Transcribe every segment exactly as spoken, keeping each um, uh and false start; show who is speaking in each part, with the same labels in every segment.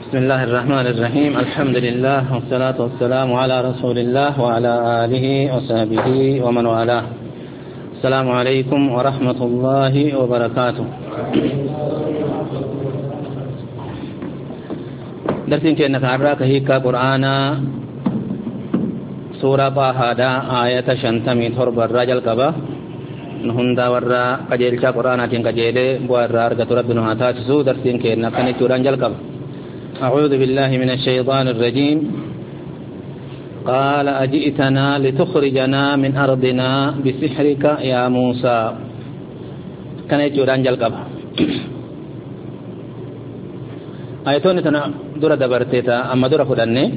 Speaker 1: بسم الله الرحمن الرحيم الحمد لله والصلاة والسلام على رسول الله وعلى آله وصحبه ومن والاه. السلام عليكم ورحمة الله وبركاته. درسين كأنك عراك هيكا قرآن سورة طه آية شنتمي ترب الرجل قبا هندا ورا قجيل قرآن تين قجيل بوار أرجع ربنا هاتاسو درسين كأنك نتوران جل قبا. أعوذ بالله من الشيطان الرجيم. قال أجئتنا لتخرجنا من أرضنا بسحرك يا موسى. كان يجوران جلقبا آياتون تنا دورة دبرتتا أما دورة خداني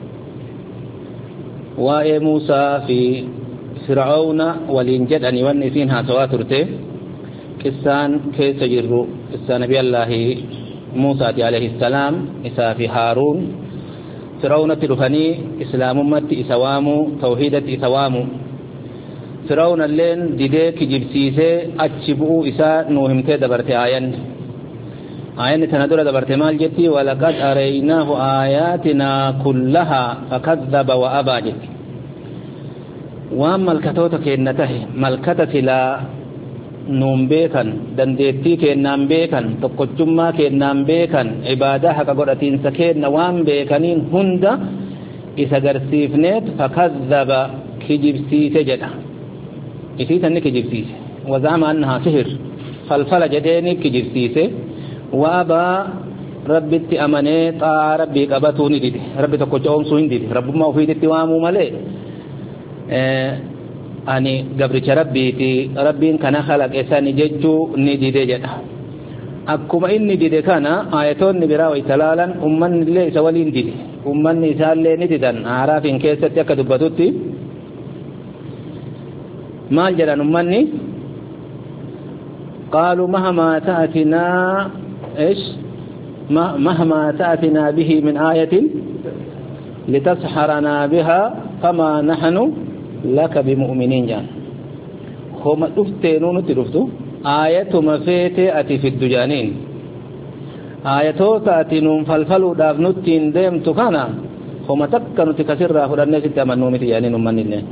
Speaker 1: وآي موسى في فرعون والإنجد أن يوني فينها سواترته كسان كيس جرو كسان نبي الله موسى عليه السلام إسا في هارون فرعون تلفني إسلام مت إسوام توحيدة إسوام فرعون اللين ديديك جبسيسي أتشبو إسا نوهمت دبرت آيان آيان تندور دبرت مال جتي ولقد أريناه آياتنا كلها فكذب وأبى جتي وأما الكتوتك إنته ملكتة لا nuun beekan dandeettii kennaan beekan tokkochummaa kennaan beekan ibaadaa haqa godhatiinsa kenna waan beekaniin hunda isa garsiifneet fakadhaba kijibsiise jedha isiisanni kijibsiise wazaama annahaa sihir falfala jedheeni kijibsiise waabaa rabbitti amanee xaa rabbii qabatuu ni dide rabbi tokkocha oomsuu hin dide rabbummaa ofiititti waamuu malee ani gabricha rabbiiti rabbiin kana khalaq isani jechuu ni dide jedha akkuma inni dide kana ayatoonni biraa way talaalan ummanni illee isa waliin dide ummanni isaallee ni didan aaraafin keessatti akka dubbatutti maal jedhan ummanni qaaluu mahmaa ta'atinaa ish mahmaa ta'atinaa bihi min aayatin litasharanaa bihaa famaa nahnu لك بمؤمنين جان هم دفتينون تدفتو آية مفيتة أتي في الدجانين آياتو تأتينون فالفلو دافنوتين ديم تكانا هم تكنوا تكسر راهو الناس تمنوا متيانين من الله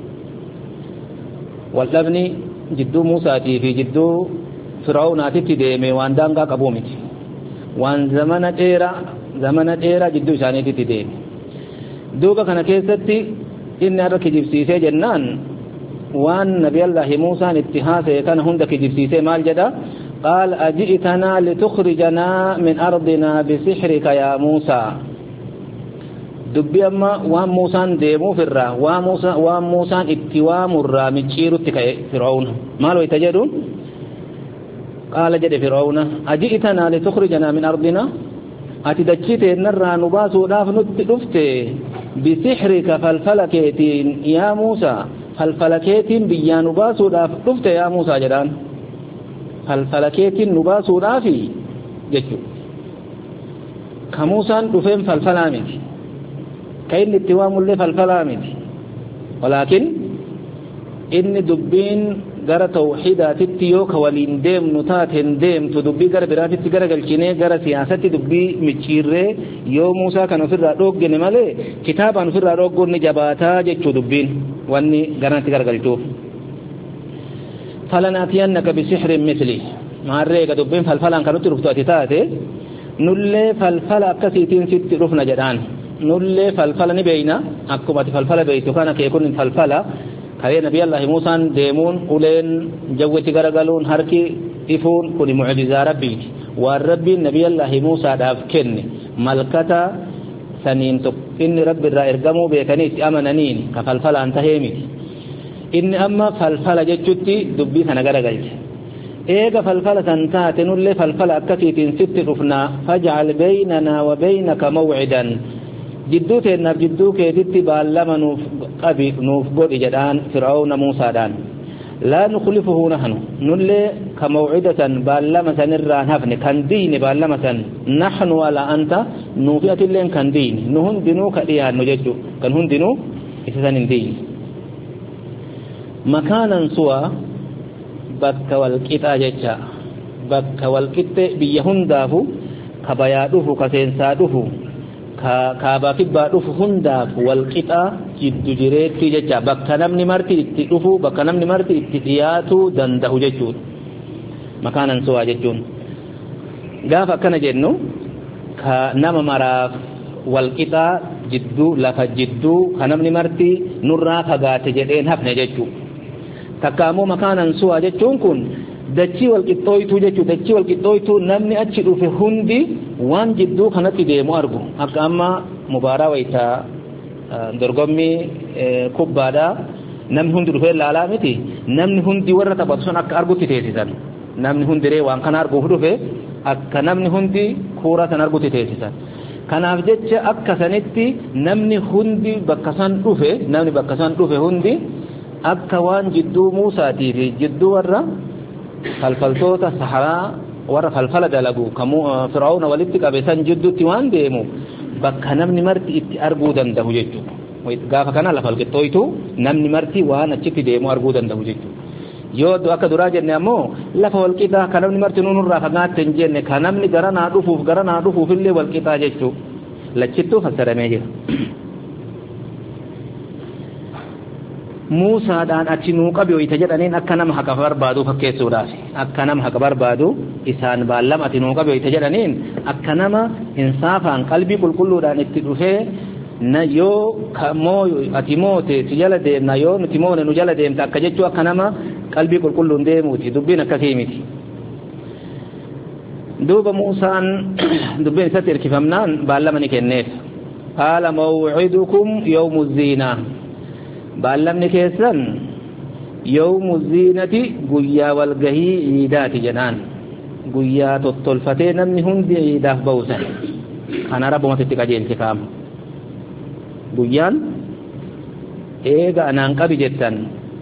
Speaker 1: واللبني جدو موسى في جدو فرعون آتي ديمي وان دانقا قبومتي وان زمن تيرا زمن تيرا جدو شاني تديمي دوكا كان كيستي إن أرك جبسيسة جنان وان نبي الله موسى اتهاسه كان هندك جبسيسة مال جدا قال أجئتنا لتخرجنا من أرضنا بسحرك يا موسى دبي أما وان موسى ديمو في الرا وان موسى وان موسى اتوام الرا مجيرو تكاي فرعون مالو يتجدون قال جد فرعون أجئتنا لتخرجنا من أرضنا أتدجيت النرى نباسو داف نتدفته بسحرك فالفلكيتين يا موسى فالفلكيتين بيان نباسو داف دفته يا موسى جدان فالفلكيتين نباسو دافي جدو كموسى دفين فالفلامت كاين اتوام اللي فالفلامت ولكن إن دبين gara tawxiidaatitti yoo ka waliin deemnu taateen deemtu dubbii gara biraatitti gara galchinee gara siyaasatti dubbii micciirree yoo Muusaa kan ofirraa dhooggene malee kitaabaan ofirraa dhoogguun ni jabaataa jechuu dubbiin wanni garanatti gargalchuuf falanaatiyannaka bisixrin misli maarree ga dubbiin falfalaan kanutti dhuftu ati taate nullee falfala akkasiitiin sitti dhufna jedhaan nullee falfala ni beeyna akkuma ati falfala beeytu kana kee kun falfala kare nabi Allah Musa deemuun uleen jawwati garagaluun harki ifuun kun mu'jiza rabbi wa rabbi nabi Allah Musa daaf kenne malkata saniin tok inni rabbi irraa ergamu beekanii itti amananiin ka falfala antahemi inni amma falfala jechutti dubbii kana garagalche eega falfala san taate nulle falfala akkasiitiin sitti dhufna faj'al baynana wa baynaka maw'idan jidduu teennaaf jidduu keetitti baallama nuuf qabi nuuf godhi jedhaan fir'aawna muusaadhaan laa nukhlifuhu nahnu nullee ka mawcidatan baallama sanirraan hafne kan diine baallama san nahnu wala anta nuufi atilleen kan diine nu hundinuu ka dhiyaannu jechuu kan hundinuu isa san hin diine makaanan suwa bakka walqixaa jecha bakka walqixxe biyya hundaafu كبيا دفو كسينسا دفو كابا كبا دفو هنداف والقطع جد جريتي ججا بكا نمني مرتي اتي دفو بكا نمني مرتي اتي دياتو دنده ججون مكانا سوا ججون غافا كان جنو كنما مراف والقطع جدو لفا جدو كنمني مرتي نرى فقات جدين هفن ججو تكامو مكانا سوا ججون كن دچي والقطويتو جچو دچي والقطويتو نمني اچي دوفه هندي وان جدو خنتي ديمو ارغو اقاما مبارا ويتا درغمي كوبادا نم هندي دوفه لالامتي نمني هندي ورا تبصن اك ارغو تيتيسن نمني هندي ري وان كان ارغو دوفه اك نمني هندي كورا تن ارغو تيتيسن kanaaf jecha akka sanitti namni hundi bakkasan dhufe namni bakkasan dhufe hundi akka waan jidduu Muusaatii fi jidduu warra falfaltoota saharaa warra falfala dalagu kamu Fir'auna walitti qabesan jidduutti waan deemu bakka namni marti itti arguu danda'u jechuudha gaafa kana lafa walqixxooytu namni marti waan achitti deemu arguu danda'u jechuudha yoo akka duraa jenne ammoo lafa walqixaa kan namni marti nurraa fagaatte hin jenne kan namni gara naa dhufuuf gara naa dhufuuf illee walqixaa jechuudha lachittuu fassaramee jira Muusaadhaan achi nuu qabe wayita jedhaniin akka nama haqa barbaadu fakkeessuudhaaf akka nama haqa barbaadu isaan baallam ati nuu qabe wayita jedhaniin akka nama insaafaan qalbii qulqulluudhaan itti dhufee na yoo kamoo ati moote si jala deemna yoo nuti moone nu jala deemta akka jechuu akka nama qalbii qulqulluun deemuuti dubbiin akkasii miti duuba Muusaan dubbiin isatti hirkifamnaan baallama ni kenneef qaala mawcidukum yawmu ziinaa baallamni keessan yawmu ziinati guyyaa walgahii ciidaati jedhaan guyyaa tottolfatee namni hundi ciidaaf ba'usan kana rabbumatitti qajeelche kaama guyyaan eega anaan qabi jettan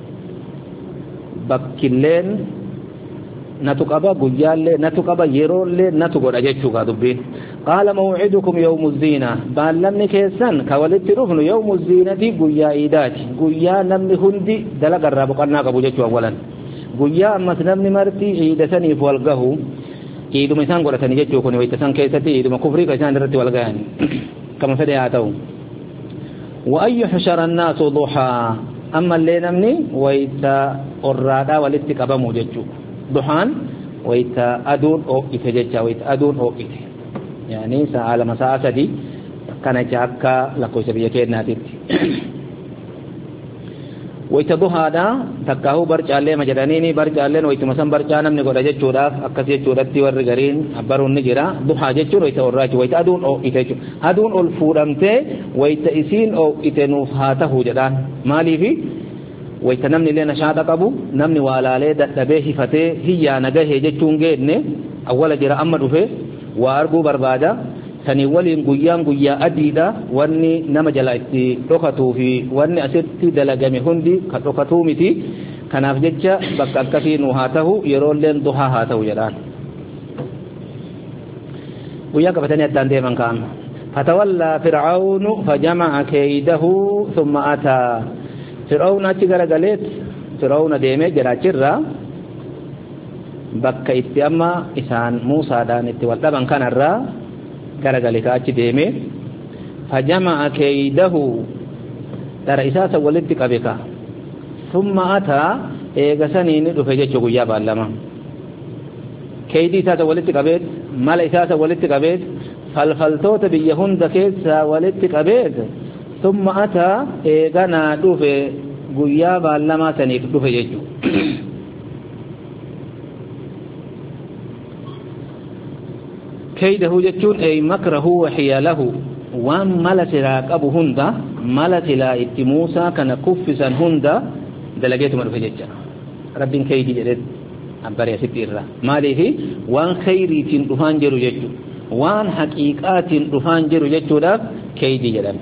Speaker 1: bakkilleen natu qaba guyyaallee natu qaba yeroollee natu godha jechuudha dubbiin qaala mawcidukum yawmu ziina baallamni keessan ka walitti dhufnu yawmu ziinati guyyaa iidaati guyyaa namni hundi dalagarraa boqannaa qabu jechuu awwalan guyyaa ammas namni marti ciidasaniif wal gahu ciiduma isaan godhatanii jechuu kun wayita san keessatti ciiduma kufrii ka isaan irratti wal gahan kama fedhe haa ta'u wa an yuhshara annaasu duhaa amma illee namni wayita orraadhaa walitti qabamu jechuu duhaan wayita aduun oo'ite jecha wayita aduun oo'ite yani sa'a lama sa'a sadi kana akka lakkoofsa biyya keenyaatitti wayita duhaadha takkaahu barcaallee ma jedhaniini barcaalleen wayituma san barcaa namni godha jechuudhaaf akkas jechuudhatti warri gariin abbaruun ni jira duhaa jechuun wayita orraachi wayita aduun oo'ite jechuudha aduun ol fuudhamtee wayita isiin oo'ite nuuf haa ta'u jedhaan maaliifi wayita namni illee nashaata qabu namni waalaalee dadhabee hifatee hiyyaa nagahee jechuun geenne awwala jira amma dhufe waa arguu barbaada sanii waliin guyyaan guyyaa adiidha wanni nama jala itti dhokatuu fi wanni asitti dalagame hundi kan dhokatuu miti kanaaf jecha bakka akkasii nu haa ta'u yeroolleen duhaa haa ta'u jedhaan guyyaa qabatanii addaan deeman ka'an fatawallaa fir'aawnu fajama'a keeydahu thumma ataa fir'aawna achi garagaleet fir'aawna deemee jiraachirraa bakka itti amma isaan Muusaadhaan itti wal dhaban kanarraa garagale ka achi deeme fajama'a keeydahu dara isaasa walitti qabe ka thumma ataa eegasanii ni dhufe jechuu guyyaa baallama keeydii isaasa walitti qabeet mala isaasa walitti qabeet falfaltoota biyya hunda keessaa walitti qabeet thumma ataa eeganaa dhufe guyyaa baallamaa saniif dhufe jechuu كيده جتون أي مكره وحياله وان ملت راقب هندا ملت لا اتموسى كان كفسا هندا دلقيت من فججة رب كيدي جدد أبريا ستيرا ماليه وان خيري تنطفان جرو جتو وان حقيقات تنطفان جرو جتو داف كيدي جدد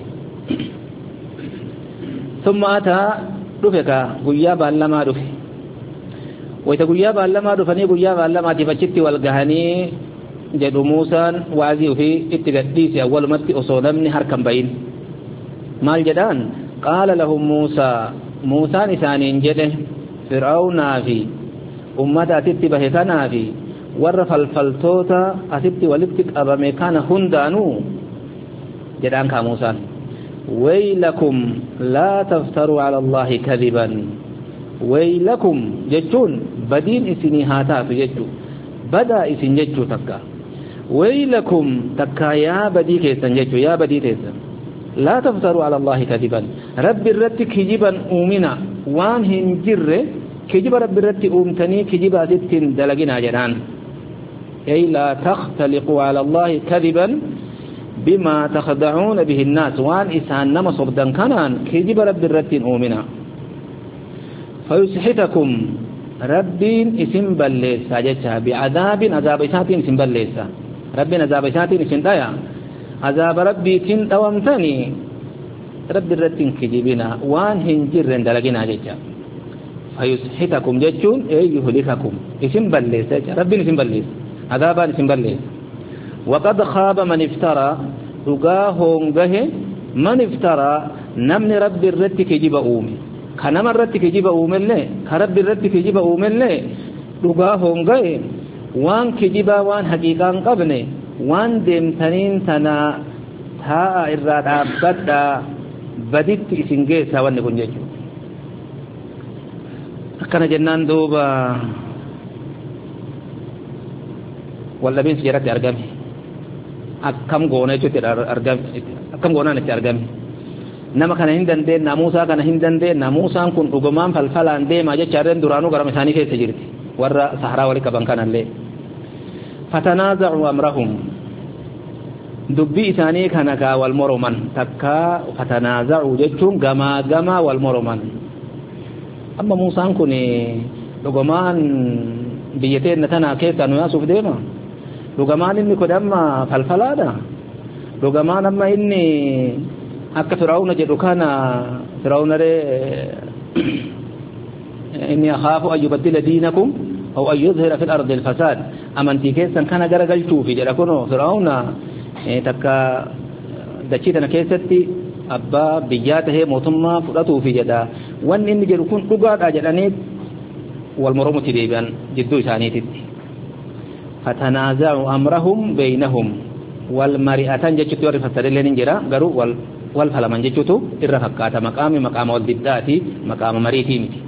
Speaker 1: ثم أتى رفك قيابا لما رفك ويتا قيابا لما رفني قيابا لما تفجت والقهني jedhu Muusaan waazii ofii itti gadhiise awwalumatti osoo namni harkan bayin maal jedhaan qaala lahum Muusaa Muusaan isaaniin jedhe fir'aawnaa fi ummata atitti bahe kanaa fi ورف الفلتوتا أتبت ولبتك أبامي كان هندانو جدان كاموسان ويلكم لا تفتروا على الله كذبا ويلكم جتون بدين إسني هاتات جتو بدا إسن جتو تكا ويلكم تكا يا بدي كيسن جتو يا بدي كيسن لا تفتروا على الله كذبا رب الرد كجبا أؤمنا وان هنجر كجب رب الرد أمتني كجبا ستين دلقنا جنان أي لا تختلقوا على الله كذبا بما تخدعون به الناس وان إسان نما صبدا كانان كجب رب الرد أؤمنا فيسحتكم ربين اسم بلسا جتها بعذاب عذاب إساتين اسم بلسا ربين عذاب إساتين اسم دايا عذاب ربي تن دوامتني رب الرتين كجبنا وان هنجر دلقنا جتها فيسحتكم جتون أي يهلككم اسم بلسا ربين اسم بلس عذابان اسم بلس وقد خاب من افترى رقاهم به من افترى نمن رب الرت كجب أومي كنما الرت كجب أومي الله كرب الرت كجب أومي الله رقاهم به وان كجبا وان حقيقان قبني وان دمتنين تنا تاء إراد عبدا بدت إسنجيسا وان نكون جيجو أكنا جنان دوبا واللبين سجرات أرقامي أكم غونا يجوتي أرقامي أكم غونا نتي أرقامي نما كان هندن دي ناموسا كان هندن دي ناموسا كن رقمان فالفلان دي ما جاء چارين درانو غرام ثاني كي سجرتي ورّا صحراء ولي كبانكان اللي فتنازعوا أمرهم دبي إساني كانكا والمرمان تكا فتنازعوا جتون غما غما والمرمان أما موسى كوني رقمان بيتين نتنا كيسا نياسوف ديما رقمان إني كدما فالفلادا رقمان أما إني أكا فرعون جدو كان فرعون ري إني أخاف أن يبدل دينكم أو أن يظهر في الأرض الفساد أمنتي كيسا كان غرقل توفي جدكونو فرعون تكا دچيتنا كيستي أبا بياته موتما فرطو في جدا وان إني جدو كن رقاد أجلاني والمرمو تديبان جدو سانيتي فتنازعوا أمرهم بينهم والمرئتان جدو يوري فسرين جرا قروا وال والفلمان جدو إرفقات مقام مقام والدداتي مقام مريتي متي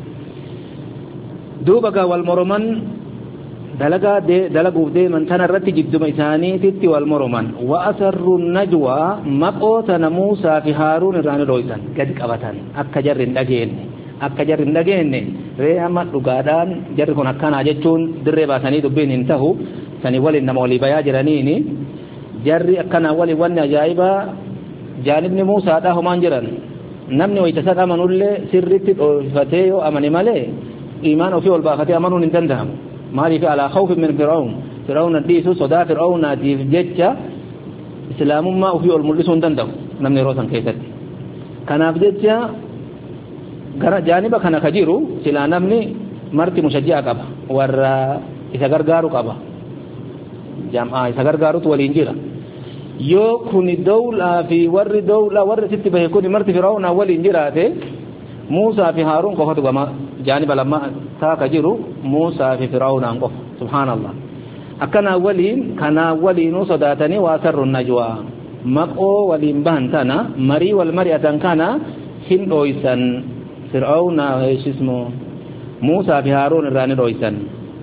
Speaker 1: دوبا والمرمان دلقا دي دلقوا دي من تنرت جد ميساني تتي والمرمان وأسروا النجوى مقوتنا موسى في هارون الران رويسان قد قبطان أكا جر اندقين أكا جر اندقين ريهما لقادان جر كون أكان عجتون در باساني دبين انتهوا ساني ولي نمولي بيا جرانيني جر أكان ولي وني جائبا جانبني موسى داهم انجران نمني ويتساد أمنوا اللي سرت فتيو أمني مالي إيمان وفي والباقة أمنوا نندندهم مالي في على خوف من فرعون فرعون الديسو صدا فرعون ديف جتشا إسلام ما وفي والملسون دندهم نمني روسان كيست كان أبجتشا جانبا كان خجيرو سلا نمني مرتي مشجع قبا ور إذا غرغارو قبا جامعة إذا غرغارو والإنجيرا يو كوني دولة في ور دولة ور ست بهكوني مرتي فرعون أول إنجيراته موسى في هارون قفتو قما جانب لما تاك جيرو موسى في فرعون أنقف سبحان الله أكنا ولين كنا ولين صداتني واسر النجوى مقو ولين بهنتنا مري والمرية كان هن رويسن فرعون ايش اسمه موسى في هارون الراني رويسن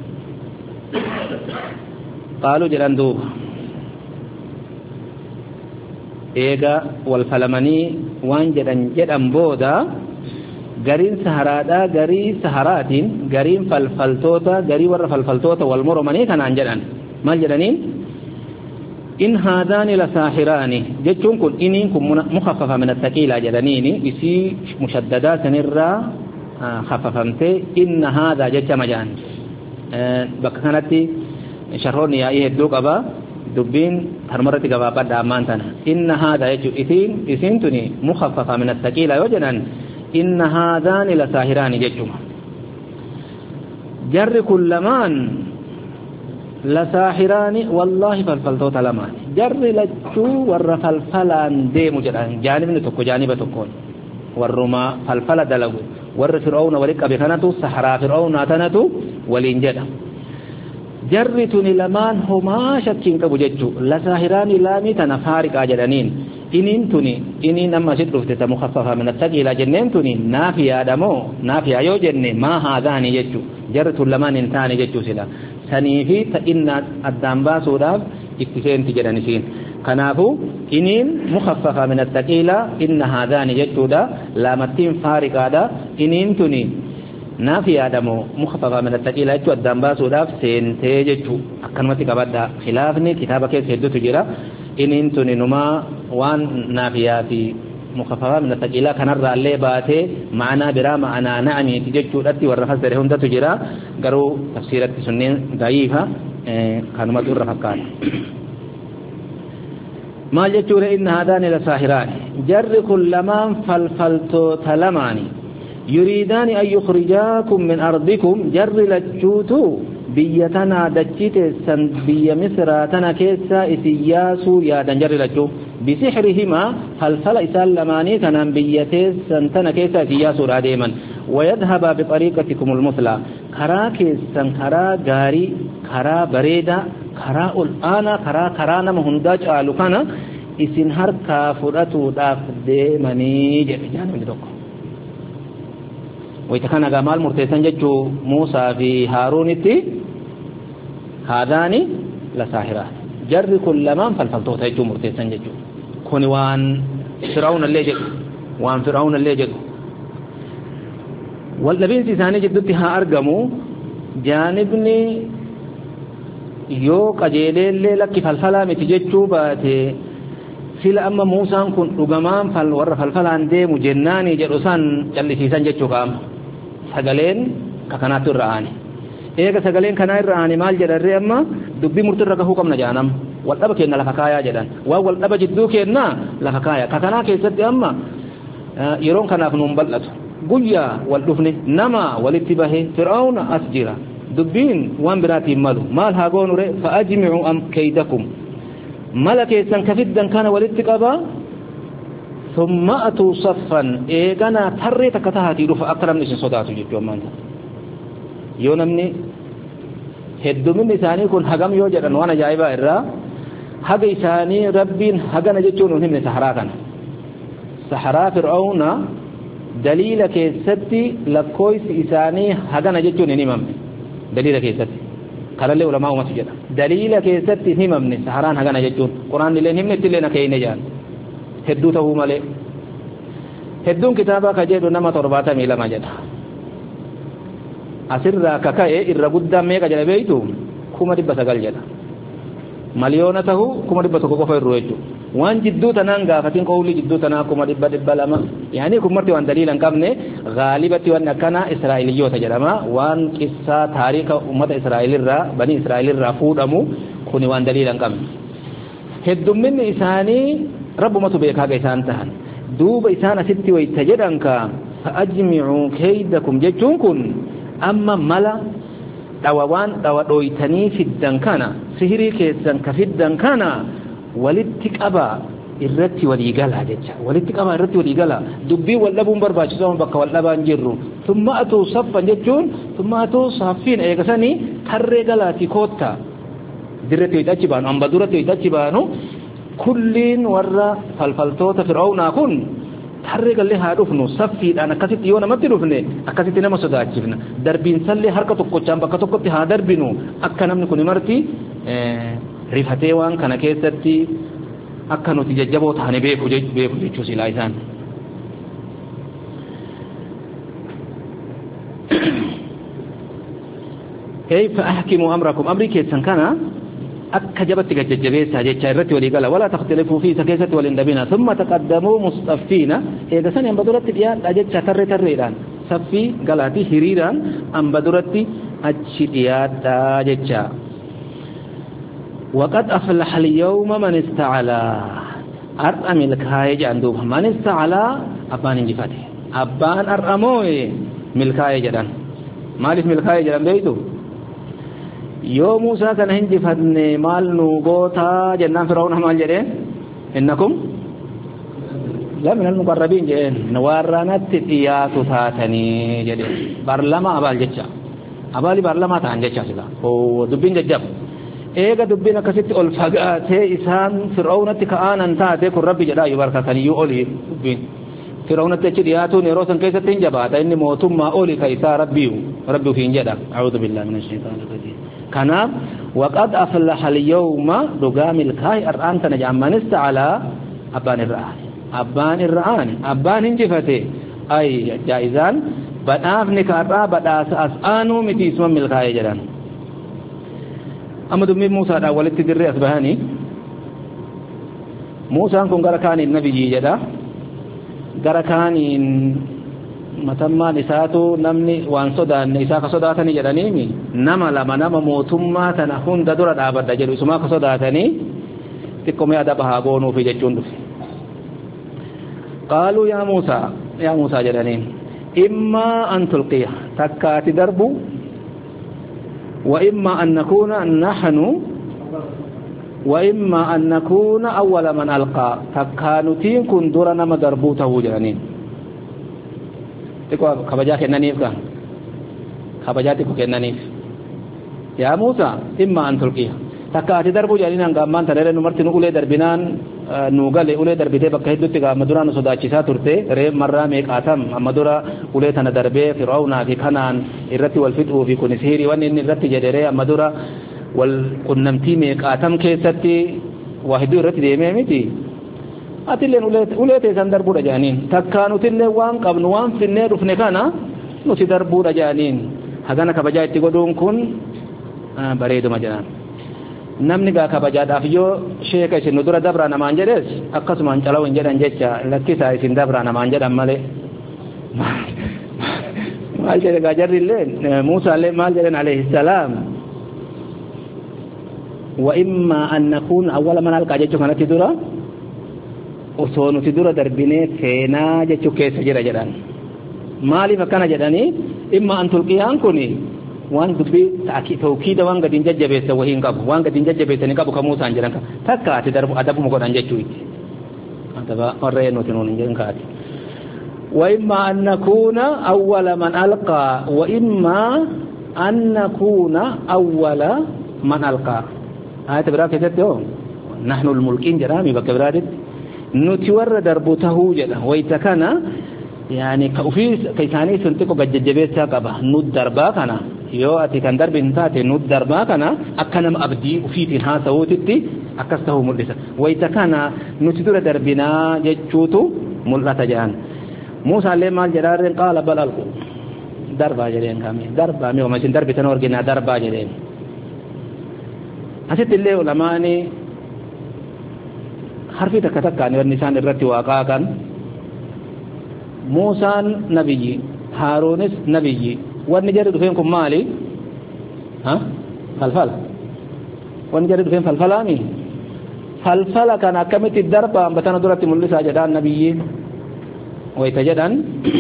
Speaker 1: قالوا جلان دوب إيغا والفلمني وان جدن جدن بودا غرين سهرادا غري سهراتين غرين فلفلتوتا غري ور فلفلتوتا والمرمني كان انجلان ما جدنين إن هذان لساحران جتون كن إنين كن مخففة من الثقيلة جدنين بسي مشددات نرى خففمتي إن هذا جت مجان بك كانت شروني يا إيه دوق أبا دبين هرمرتي قبا بعد أمانتنا إن هذا يجو إثين إثينتني مخففة من الثقيلة وجنان إن هذان لساحران جتون جر كل مان لساحران والله فالفلتو تلمان جر لجو ور فلفلان ديم جران جانب نتوكو جانب تكون ورما فلفل دلغو ور فرعون ورق بكنتو سحرا فرعون اتنتو ولينجدا jarrituni lamaan homaa shakkiin qabu jechuu la saahiraani laamii tana faariqaa jedhaniin inin tuni inin amma sit dhufte ta mukhaffafa min at-taqila jenneen tuni naafiyaadha moo naafiyaa yoo jenne maa haadaani jechuu jarritun lamaan hin taane jechuu sila sanii fi ta inna addaan baasuudhaaf itti seenti jedhanisiin kanaafu inin mukhaffafa min at-taqila inna haadaani jechuudha laamattiin faariqaadha inin tuni naafiyaadha moo mukhaffafa min at-taqila jechuu addaan baasuudhaaf seentee jechuu akkanumatti qabadha khilaafni kitaaba keessa hedduutu jira inin tuni numaa waan naafiyaa fi mukhaffafa min at-taqila kanarraa illee baatee ma'anaa biraa ma'anaa na'amiiti jechuudhatti warra fassare hundatu jira garuu tafsiiratti sunneen da'iifa kanumatu irra fakkaata maal jechuudha inna haadaani la saahiraani jarri kun lamaan falfaltoota lamaani yuriidaani an yukhrijaakum min ardikum jarri lachuutu biyya tana dachii teessan biyya misraa tana keessaa isin yaasuu yaadan jarri lachuu bisixrihimaa falfala isaan lamaanii kanaan biyya teessan tana keessaa isin yaasuudha deeman wayadhaba bixariiqatikum almuslaa karaa keessan karaa gaarii karaa bareedaa karaa ol aanaa karaa karaa nama hundaa caalu kana isin harkaa fudhatuudhaaf deemanii jedhe jaanibni tokko wayta kana gaa maal murteessan jechuu Muusaa fi Haaruunitti haadaani la saahiraan jarri kun lamaan falfaltoota jechuu murteessan jechuu kun waan Firaa'uun illee jedhu waan Firaa'uun illee jedhu wal dhabiinsi isaanii jidduutti haa argamu jaanibni yoo qajeeleellee lakki falfalaa miti jechuu baate sila amma Muusaan kun dhugamaan fal warra falfalaan deemu jennaanii jedhu san callisiisan jechuu qaama sagaleen ka kanaatti irra aane eega sagaleen kanaa irra aane maal jedharree amma dubbii murtirra gahuu qabna jaanam wal dhaba keenna lafa kaayaa jedhan waan wal dhaba jidduu keenna lafa kaayaa ka kanaa keessatti amma yeroon kanaaf nuun bal'atu guyyaa wal dhufne nama walitti bahe Fir'aawna as jira dubbiin waan biraatiin malu maal haa goonure fa'ajmi'u am kaydakum mala keessan kafiddan kana walitti qaba thumma atu saffan eegana tarree takka tahaatii dhufa akka namni isin sodaatu jechuu ammaan yoo namni hedduminni isaanii kun hagam yoo jedhan waan ajaa'ibaa irraa haga isaanii rabbiin hagana jechuun hin himne saharaa kana saharaa Fir'aawna daliila keessatti lakkooysi isaanii hagana jechuun hin himamne daliila keessatti kanallee ulamaa umatu jedha daliila keessatti hin himamne saharaan hagana jechuun quraanni illee himne illee na keeyne jaan hedduu ta'uu malee hedduun kitaabaa ka jedhu nama torbaatamii lama jedha asirraa ka ka'e irra guddaan meeqa jedha beeytu kuma dhibba sagal jedha miliyoona tahu kuma dhibba tokko qofa irru jechuu waan jidduu tanaan gaafatiin qawli jidduu tanaa kuma dhibba dhibba lama yaani kun marti waan daliila hin qabne gaalibatti waan akkana israa'iliyyoota jedhama waan qissaa taariika ummata israa'ilirraa bani israa'ilirraa fuudhamu kun waan daliila hin qabne heddumminni isaanii rabbumatu beekaa ga isaan tahan duuba isaan asitti wayta jedhan ka fa'ajmi'u kaydakum jechuun kun amma mala dhawawaan dhawa dhoytanii fiddan kana sihirii keessan ka fiddan kana walitti qaba irratti walii galaa jecha walitti qaba irratti walii galaa dubbii wal dhabuun barbaachisaa bakka wal dhabaan jirru thumma atu saffan jechuun thumma atu saffin eegasanii tarree galaati kootta dirretti itti baanu amba duratti itti baanu kulliin warra falfaltoota Fir'aawnaa kun tarree galee haa dhufnu saffiidhaan akkasitti yoo namatti dhufne akkasitti nama sodaachifna darbiin sallee harka tokkochaan bakka tokkotti haa darbinu akka namni kun marti rifatee waan kana keessatti akka nuti jajjaboo taane beeku beeku jechuu silaa isaan kayfa ahkimu amrakum amri keessan kana akka jabatti gajjabeessa jecha irratti walii gala wala taxtalifu fi sakesati wal indabina thumma taqaddamu mustaffina eega san ambaduratti dhiyaadha jecha tarre tarreedhaan saffi galaati hiriiraan ambaduratti achi dhiyaadha jecha وقد أفلح اليوم من استعلى أرأم الكايج عندوب من استعلى أبان انجفاته أبان أرأموه ملكايج جدان مالف ملكايج جدان بيتو يو موسى كان هنجفتني مال نوغوتا جنان فرعون مال جدين إنكم لا من المقربين جدين نوارانت تياتو تاتني جدين برلما أبال جدشا abali barlama ta'an jecha sila o dubbin jajjab eega dubbin akkasitti ol fagaatee isaan fir'aunatti ka'aanan taate kun rabbi jedhaa yubarkataniyyuu oli dubbin fir'aunatti achi dhiyaatuun yeroo san keessatti hin jabaata inni mootummaa oli ka isaa rabbiyu rabbi ufiin jedha a'uudhu billahi minash shaitaanir rajiim kanaaf waqad aflaha al-yawma dhugaamil kaa'i ar'aan tana ja'amman ista'ala abbaan irra'aan abbaan irra'aan abbaan hinjifate ay jaa'izaan badhaafni kaarraa badhaasa as'aanuu miti isuma milkaa'ee jedhan amma dubbii Muusaadhaan walitti dirree as bahanii Muusaan kun gara kaaniin nabiyyii jedha gara kaaniin matammaan isaatu namni waan sodaanne isaa ka sodaatanii jedhaniimi nama lama nama mootummaa tana hunda dura dhaabadha jedhu isumaa ka sodaatanii xiqqomee adaba haa goonuufi jechuun dhufe qaaluu yaa Muusaa yaa Muusaa jedhaniin إما أن تلقيه تكات درب وإما أن نكون نحن وإما أن نكون أول من ألقى تكانتين كن درنا ما دربوته جانين تكو خبجاك النانيف كان خبجاتك النانيف يا موسى إما أن تلقيه takkaati darbu jedhanii hanga ammaan tanaree numarti nu ulee darbinaan nu gale ulee darbitee bakka hedduutti amma dura nu sodaachisaa turte ree marraa meeqaatam amma dura ulee tana darbee fir'aawnaa fi kanaan irratti wal fixuu fi kun sihirii wanni inni irratti jedheree amma dura wal qunnamtii meeqaatam keessatti waa hedduu irratti deemee miti atilleen ulee ulee teessan darbuudha jedhaniin takkaa nutillee waan qabnu waan finnee dhufne kana nuti darbuudha jedhaniin hagana kabajaa itti godhuun kun bareeduma jedhan namni gaa kabajaadhaaf yoo sheeka isin nu dura dabraa namaan jedhees akkasumaan calawu hin jedhan jecha lakkisaa isin dabraa namaan jedhan malee maal jedhe gaa jarrillee Muusaallee maal jedhan alayhi salaam wa imma an nakuna awwala man alqaa jechuu kanatti dura osoo nuti dura darbinee seenaa jechuu keessa jira jedhan maaliif akkana jedhanii imma an tulqiyaan kuni waan dubbii tawkiida waan gadiin jajjabeessa wahiin qabu waan gadiin jajjabeessanii qabu ka Muusaan jedhan ka takka ati darbu adabuma godhan jechuu itti adaba warreen nuti nuun hin jedhan kaati وإما أن نكون أول من ألقى وإما أن نكون أول من ألقى آية براك تتهم نحن الملكين جرامي بك برادت نتور دربته جدا ويتكنا يعني كأفيس كيساني سنتكو قد ججبت ساقبه ند دربا كنا يو أتي كان درب انتاتي ند دربا كنا أكنم أبدي أفيتين ها سوتتي أكسته ملسا ويتكنا نتدر دربنا ججوتو ملتا جان موسى اللي مال جرار قال بل ألقوا دربا جرين كامي دربا ميو مسين درب تنورجنا دربا جرين أسيت اللي علماني حرفي تكتكاني والنسان الرتي واقاكا موسى نبي هارونس نبي والنجرد فينكم مالي ها فالفل والنجرد فين فالفلامي فالفل كان أكمت الدربة بتنا درت ملسا جدان نبيين ويتجدن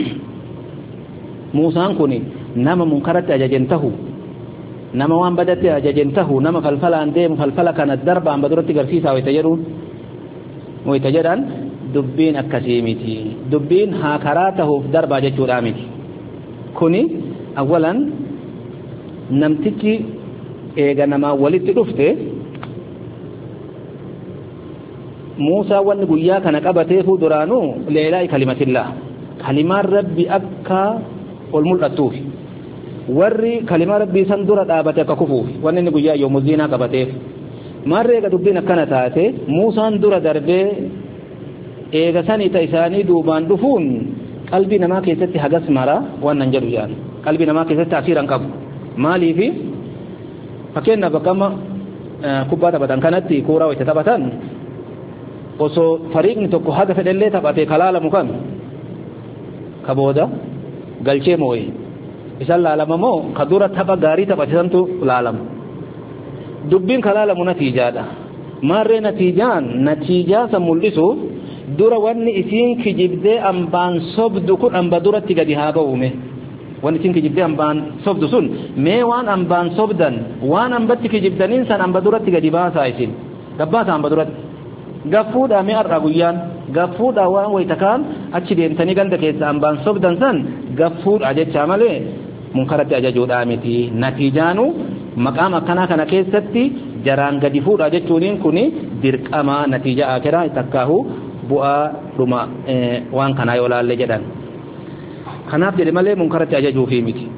Speaker 1: موسى كوني نما منكرت أججنته نما وان بدت أججنته نما فالفل أنديم فالفل كان الدربة بدرت قرسيسا ويتجدون ويتجدن dubbiin akkasii miti dubbiin haa karaa tahuuf darbaa jechuudha miti kuni awwalan namtichi eega namaa walitti dhufte Muusaa wanni guyyaa kana qabateefu duraanuu leelaa'i kalimatillah kalimaan rabbi akka ol mul'attuuf warri kalimaa rabbii san dura dhaabate akka kufuuf wanni inni guyyaa yoomuu ziinaa qabateef maarreega dubbiin akkana taate Muusaan dura darbee eega sanii ta isaanii duubaan dhufuun qalbii namaa keessatti hagas mara waan nan jedhu jaan qalbii namaa keessatti asiiran qabu maaliifi fakkeenyaaf bakkama kubbaa taphatan kanatti kuuraa wayita taphatan osoo fariiqni tokko haga fedhellee taphatee kalaalamu kan ka booda galchee moo'e isan laalama moo ka dura tapha gaarii taphatisantu laalama dubbiin kalaalamu natiijaadha maarree natiijaan natiijaa san mul'isuuf dura wanni isiin kijibdee ambaan sobdu kun amba duratti gadi haa ga'uume wanni isiin kijibdee ambaan sobdu sun mee waan ambaan sobdan waan ambatti kijibdaniin san amba duratti gadi baasaa isin gabbaasa amba duratti gaffuudha mee arraa guyyaan gaffuudha waan wayta kaan achi deemtanii ganda keessa ambaan sobdan san gaffuudha jechaa malee munkaratti ajajuudha miti natiijaanu maqaam akkana kana keessatti jaraan gadi fuudha jechuuniin kuni dirqama natiija akhiraa takkaahu bu'aa dhuma waan kana yoo laalle jedhan kanaaf jedhe malee munkaratti ajajuu fi miti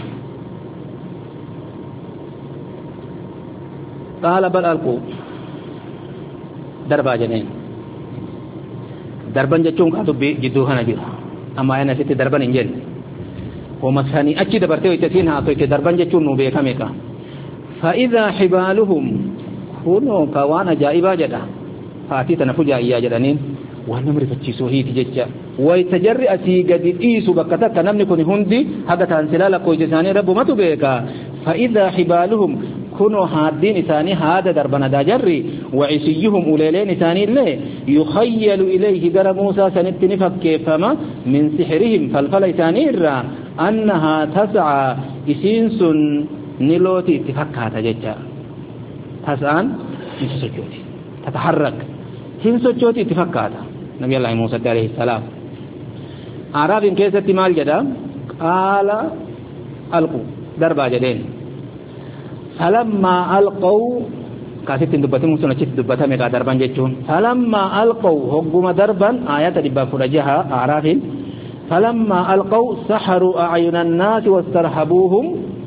Speaker 1: qaala bal alqu darbaa jeneen darban jechuun kaa dubbii jidduu kana jira amma ayana sitti darban hin jenne homa sanii achi dabartee ittiin haa itti darban jechuun nu beekame ka fa idha hibaluhum kuno ka waan ajaa'ibaa jedha faatii tana fujaayyaa jedhaniin waan nama rifachiisuu hiiti jecha way tajarri asii gadi dhiisu bakka takka namni kun hundi haga taan silaa lakkoofsa isaanii rabbumatu beeka fa idha hibaluhum كنوا هادين إساني هذا دربنا داجري وعسيهم أوليلين إساني اللي يخيل إليه در موسى سنتني فكيفما من سحرهم فالفل إساني الرا أنها تسعى إسينس نلوتي اتفكها ججا تسعى نسجوتي تتحرك هنسجوتي اتفكها نبي الله موسى عليه السلام أعراب إن كيسة مال جدا قال ألقوا دربا جدين فلما ألقوا كاسيت دبته مسنا چت دبته ميغا دربان جچون فلما ألقوا هجم دربا آيات دبا فرجها أعراف فلما ألقوا سحروا أعين الناس واسترهبوهم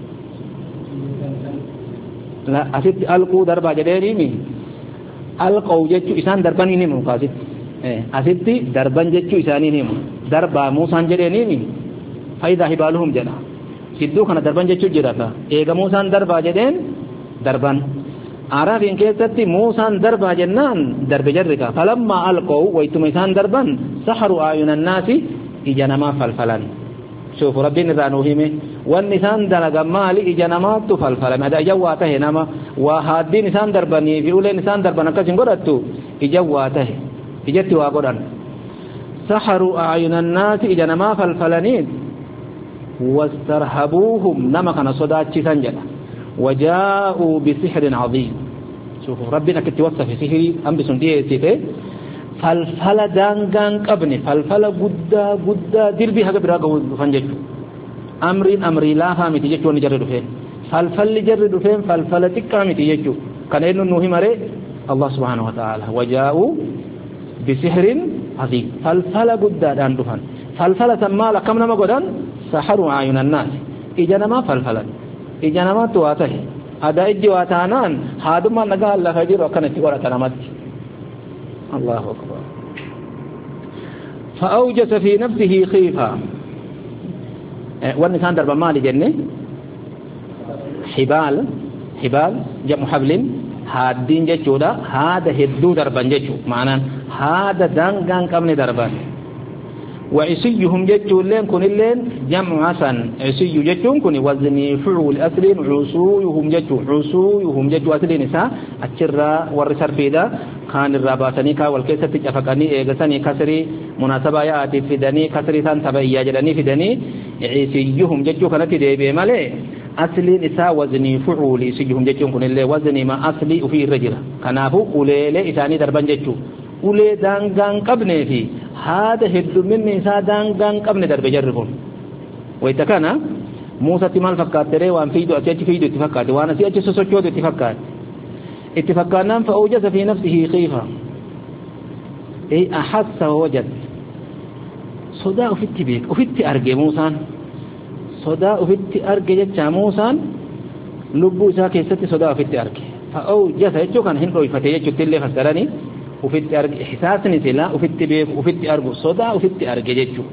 Speaker 1: لا أسيت ألقوا دربا جديني ألقوا جچو إسان دربان نيمو كاسيت أسيت دربان جچو إساني نيمو دربا موسى جديني فإذا حبالهم جنا sidduu kana darban jechuu jiraata eega Muusaan darbaa jedheen darban Araabiin keessatti Muusaan darbaa jennaan darbe jarrika falamma alqaw waytuma isaan darban saharu ayunan naasi ija namaa falfalan شوف ربنا ذانو هيمه وان إنسان دلغا مالي إجانامات تفلفل ماذا إجواته نما وهادين إنسان درباني في أولي إنسان دربانا كسين قرأتو إجواته إجتوا قرأن سحروا أعين الناس إجانما فلفلنين واسترهبوهم نما كان صدات سنجل وجاءوا بسحر عظيم شوفوا ربنا كتوصف في سحري أم بسنديه سيفه فالفل دانغان قبني فالفل قدا قدا دربي حق براغو فنجج أمرين أمري لا فامي تججو نجرد فين فالفل جرد فين فالفل تكامي تججو كان إنه نوهي مري الله سبحانه وتعالى وجاءوا بسحر عظيم فالفل قدا دان دفن فالفل سمى لكم نما قدان سحروا عيون الناس إجانما فالفلا إجانما تواته هذا إجي واتانان هذا ما نقال الله خجير وكانت ورا تنمت الله أكبر فأوجس في نفسه خيفة والنسان درب مالي جنة حبال حبال جمع حبل هادين جيشو دا هذا هدو دربان جيشو معنى هذا دانغان كمني دربان وعسيهم جتون لين كن اللين جمع حسن عسي جتون كن وزني فعول أسلين عسويهم جتون عسويهم جتون أسلين نساء الشرة والرسر فيدا كان الراباسني كا والكيسة تجفقني إيغساني كسري مناسبة يأتي في دني كسري ثان تبعي جلني في دني عسيهم جتون كانت ديبي مالي أسلين نساء وزني فعول عسيهم جتون كن اللي وزني ما أسلي وفي الرجل كنافو أولي إساني دربان جتون أولي دانغان قبني في هذا هدو من نساء دانغان قبني درب جربون ويتكانا موسى تمال فكات تري وان فيدو أتيج فيدو اتفكات وانا سيأتي سسوچود اتفكات اتفكانا فأوجس في نفسه خيفة اي أحس ووجد صدا أفت بيك أفت أرقى موسى صدا أفت أرقى جتشا موسى لبو ساكي ستي صدا أفت أرقى فأوجس يجو كان هنو يفتي يجو تلي فسراني وفت أرجع إحساسني سلا وفت بيك وفت أرجع صدا وفت أرجع جتشو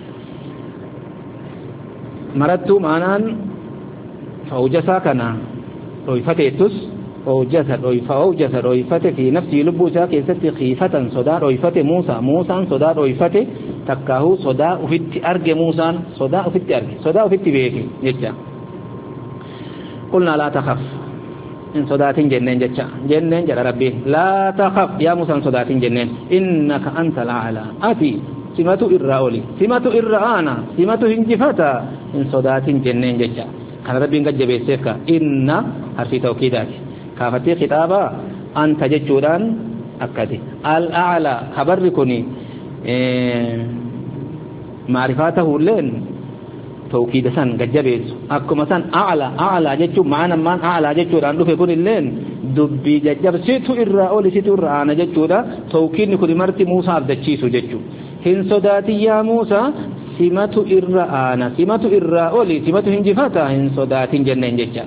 Speaker 1: مرتو معنان فأوجسا كنا رويفة تس أوجس رويفة أوجس رويفة في نفسه لبوسا كيست خيفة صدا رويفة موسى موسى صدا رويفة تكاه صدا وفت أرجع موسى صدا وفت أرجع صدا وفت بيك جتشا قلنا لا تخف إن صداتين جنين جتشا جنين جل ربي لا تخف يا موسى صداتين جنين إنك أنت الأعلى أتي سماتو إرّاولي سماتو إرّانا سماتو هنجفتا إن صداتين جنين جتشا كان ربي قد جبيسيفك إن حرفي توكيدات كافتي خطابا أنت جتشودان أكدي الأعلى خبر كوني إيه معرفاته لين توكيد سن ججبيس أكما سن أعلى أعلى جتشو معنا من أعلى جتشو رانو في كل اللين دبي ججب سيتو إرى أولي سيتو إرى أنا جتشو دا توكيد نكود مرتي موسى عبدالشيسو جتشو هن صداتي يا موسى سماتو إرى أنا سماتو إرى أولي سماتو هنجفاتا هن صداتي جنين جتشا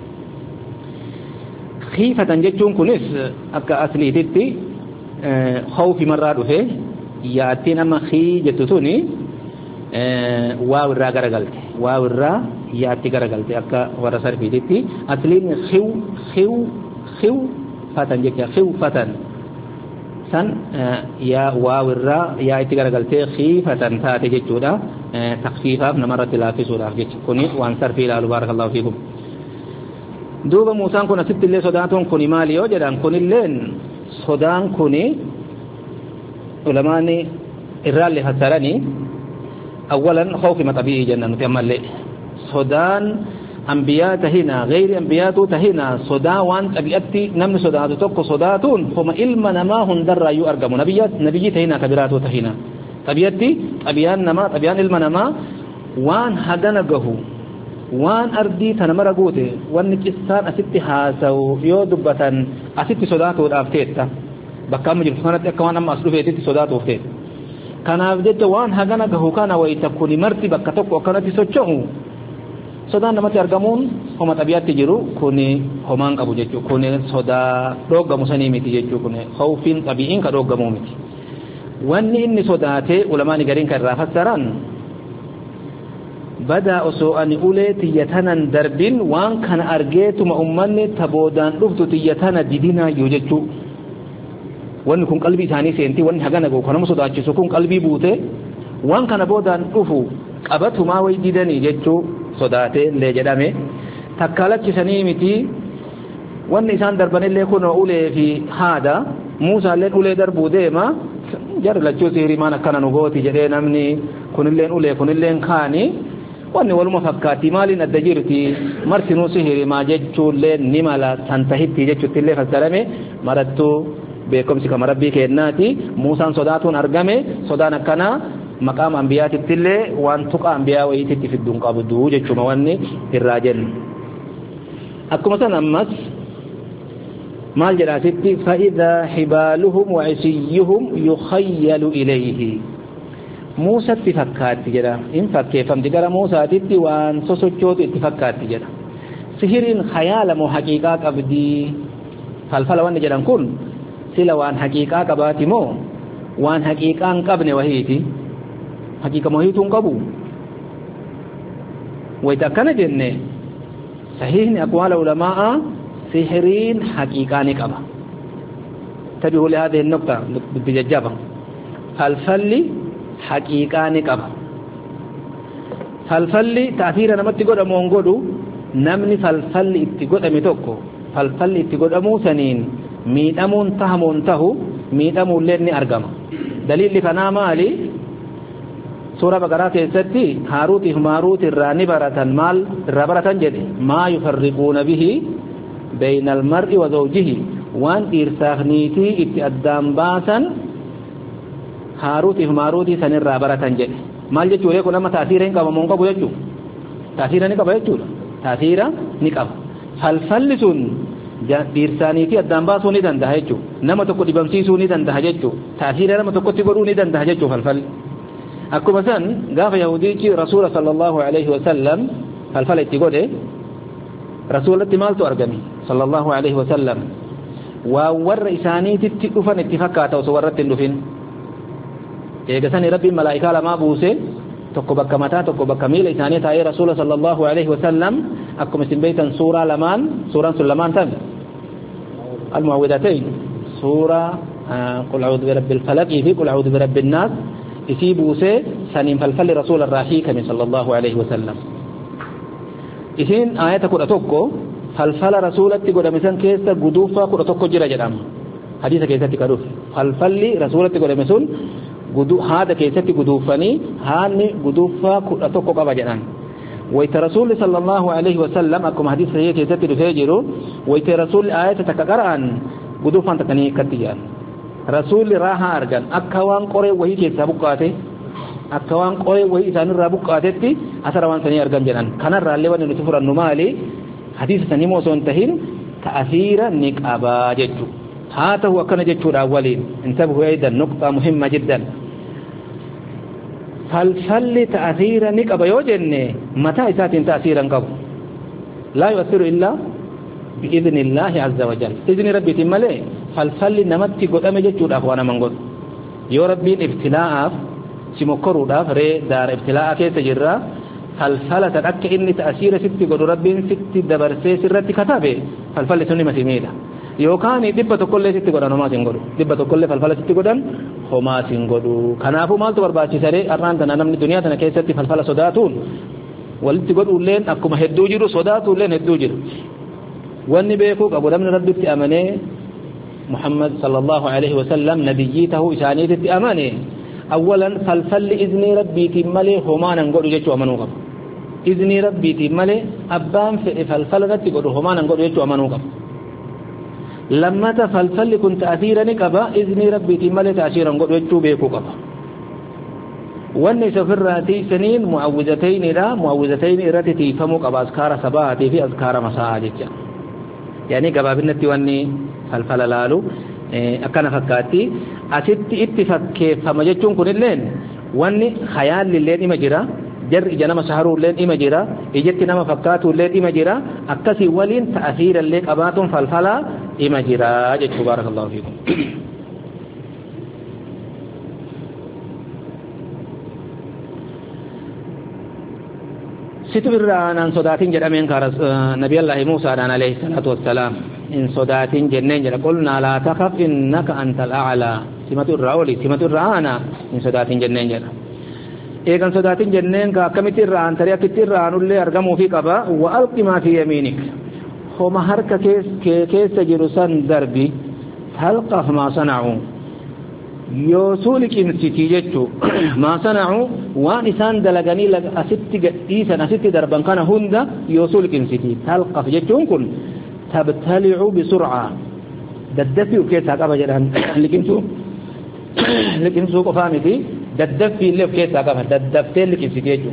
Speaker 1: خيفة جتشون كنس أكا أصلي دتي اه خوف مرادو في يأتي نما خي جتتوني واو الرا غرغلت واو الرا ياتي غرغلت اكا ورسر بيدتي اصلين خيو خيو خيو فتن جك خيو فتن سن يا واو الرا ياتي غرغلت خي فتن تاتي جودا تخفيفا نمرت لا في سوره جك كوني وانصر في لا بارك الله فيكم دوبا موسى كون ست اللي صداتون كوني مالي وجدان كوني لين صدان كوني علماني الرالي فسرني أولا خوف ما طبيعي جنة نتأمل لي صدان أنبياء تهينا غير أنبياء تهينا صدا وان طبيعتي نمن صدات توك صداتون هم علم نما هندر رايو أرقم نبيات نبي تهينا كبيرات تهينا طبيعتي طبيعان نما طبيعان علم نما وان هدنا جهو وان أردي تنمر قوته وان كستان أستي حاسو يودبة أستي صدات ودافتيتا بكام جلسانات أكوان أما أصلو فيتي صدات وفتيت kanaaf jecha waan hagana gahu kana wayita kuni marti bakka tokko akkanatti socho'u sodaan namatti argamuun homa xabiyaatti jiru kuni homaan qabu jechuu kuni sodaa dhoogamu sanii miti jechuu kuni khawfiin xabi'iin ka dhoogamu miti wanni inni sodaate ulamaani gariin kan irraa fassaran bada osoo ani ulee tiyyatanan darbin waan kana argeetuma ummanni taboodaan dhuftu tiyyatana didinaa yoo jechuu wanni kun qalbii isaanii seenti wanni hagana go kana sodaachisu kun qalbii buute waan kana boodaan dhufu qabatumaa way didanii jechuu sodaate lee jedhame takkalachisanii miti wanni isaan darbanillee kun ulee fi haada Muusaa illee ulee darbuu deema jar lachuu siirimaan akkana nu gooti jedhee namni kunilleen ulee kunilleen kaani wanni waluma fakkaatti maaliin adda jirti marsinuu sihirimaa jechuullee ni mala tantahitti jechuutti illee fassarame marattuu beekumsi kama rabbii kennaati Muusaan sodaatuun argame sodaan akkana maqaama anbiyaatittillee waan tuqa anbiyaa wayititti fidduun qabdu jechuma wanni irraa jennu akkuma san ammas maal jedhaasitti fa'idhaa xibaaluhum wa cisiyuhum yukhayyalu ilayhi Muusatti fakkaatti jedha in fakkeeffamti gara Muusaatitti waan sosochootu itti fakkaatti jedha sihiriin khayaala moo haqiiqaa qabdii falfala wanni jedhan kun sila waan haqiiqaa qabaati moo waan haqiiqaan qabne wahiiti haqiiqa mohiituun qabu wayta akkana jenne sahihni aqwaala ulamaa sihiriin haqiiqaa ni qaba tabi'u li hadhihi an-nuqta bijajjaba falfalli haqiiqaa ni qaba falfalli ta'thira namatti godhamu on godhu namni falfalli itti godhame tokko falfalli itti godhamu saniin miidhamuun tahamuun tahu miidhamuullee ni argama daliilli kanaa maali suura baqaraa keessatti haaruutiif maaruuti irraa ni baratan maal irraa baratan jedhe maa yufarriquuna bihi bayna almar'i wa zawjihi waan dhiirsaaf niitii itti addaan baasan haaruutiif maaruutii san irraa baratan jedhe maal jechuudha kun amma taasiira hin qabamu hin qabu jechuudha taasiira ni qaba jechuudha taasiira ni qaba falfalli sun dhiirsaaniitii addaan baasuu ni danda'a jechuudha nama tokko dhibamsiisuu ni danda'a jechuudha taasiira nama tokkotti godhuu ni danda'a jechuudha falfalli akkuma san gaafa yahudiichi rasuula sallallahu alaihi wasallam falfala itti godhe rasuulatti maaltu argame sallallahu alaihi wasallam waa warra isaaniititti dhufan itti fakkaata osoo warratti hin dhufin eegasanii rabbiin malaa'ikaa lamaa buuse tokko bakka mataa tokko bakka miila isaanii taa'ee rasuula sallallahu alaihi wasallam akkuma isin beektan suuraa lamaan suuraan sun lamaan tan المعوذتين سورة قل أعوذ برب الفلق في قل أعوذ برب الناس isi buusee saniin falfalli rasuula irraa hiikame sallallahu alaihi wasallam. Isiin ayata kudha tokko falfala rasuulatti godhame san keessa guduufaa kudha tokko jira jedhama. Hadiisa keessatti kadhuuf falfalli rasuulatti godhame sun gudu haada keessatti guduufanii haanni guduufaa kudha tokko qaba jedhan. Wayta rasuulli sallallahu alaihi wasallam akkuma hadiisa sahih keessatti dhufee jiru wayta rasuulli ayata takka qara'an guduufaan takkanii akkatti jedhan. Rasuulli raahaa argan akka waan qoree wahii keessaa buqqaate akkawaan qoy way isaan irraa buqqaatetti asara waan sanii argan jedhan kanarraa illee wanni nuti furannu maali hadiisa sanii moo son tahin ta'asiira ni qabaa jechuu haa ta'u akkana jechuudha waliin intabahu aidan nuqta muhimma jiddan falfalli ta'asiira ni qaba yoo jenne mataa isaatiin ta'asiira hin qabu laa yu'athiru illaa bi'idhni illaahi azza wa jalla idhni rabbiitiin malee falfalli namatti godhame jechuudhaaf waan naman godhu yoo rabbiin ibtilaa'aaf si mokkoruudhaaf ree daara ibtilaa'aa keessa jirra falfala tan akka inni ta'asiira sitti godhu rabbiin sitti dabarsee sirratti katabe falfalli sunni masimiidha yookaan dhibba tokkollee sitti godhan homaa sin godhu dhibba tokkollee falfala sitti godhan homaa sin godhu kanaafuu maaltu barbaachisare arraan tana namni duniyaa tana keessatti falfala sodaatuun walitti godhuulleen akkuma hedduu jiru sodaatuulleen hedduu jiru wanni beekuu qabu namni rabbitti amanee محمد صلى الله عليه وسلم نبيته إسانيته أمانه أولا فالفل إذن ربي تملي همان نقول جيتو أمانو قب إذن ربي تملي أبان فالفل ربي قد همان نقول جيتو أمانو قب لما تفالفل كنت أثيرا نقبا إذن ربي تملي تأثيرا نقول جيتو بيكو قب واني سفراتي سنين معوذتين را معوذتين رتتي فموك أبا أذكار صباحتي في أذكار مساء جيتو يعني قبابنتي واني فالفل لالو أكنا فكاتي أسيتي اتفاكي فما جتشون كن اللين واني خيال للين إما جرا جر إجانا مسحرو اللين إما جرا إجتنا مفكاتو اللين إما جرا أكسي ولين تأثير اللين أباتم فالفلا إما جرا جتشو بارك الله فيكم ستبران عن صداتين جرامين كارس نبي الله موسى عليه الصلاة والسلام إن صداتين جنين جرا قلنا لا تخف إنك أنت الأعلى سمة الرأولي سمة الرعانا إن صداتين جنين جرا إيقان صداتين جنين كمت الرعان تريك الرعان اللي أرقموا في قبا وألق ما في يمينك هما هرك كيس كيس جرسان دربي تلقف ما صنعوا يوصولك انسيتي جتو ما صنعوا وان إسان دلقاني لك أستي قديسا أستي دربان كان هندا يوصولك انسيتي تلقف جتو كن تبتلع بسرعة ددفي وكيسا قبا جلان لكنسو لكنسو قفامتي ددفي اللي وكيسا قبا ددفتين لك انسيتي جتو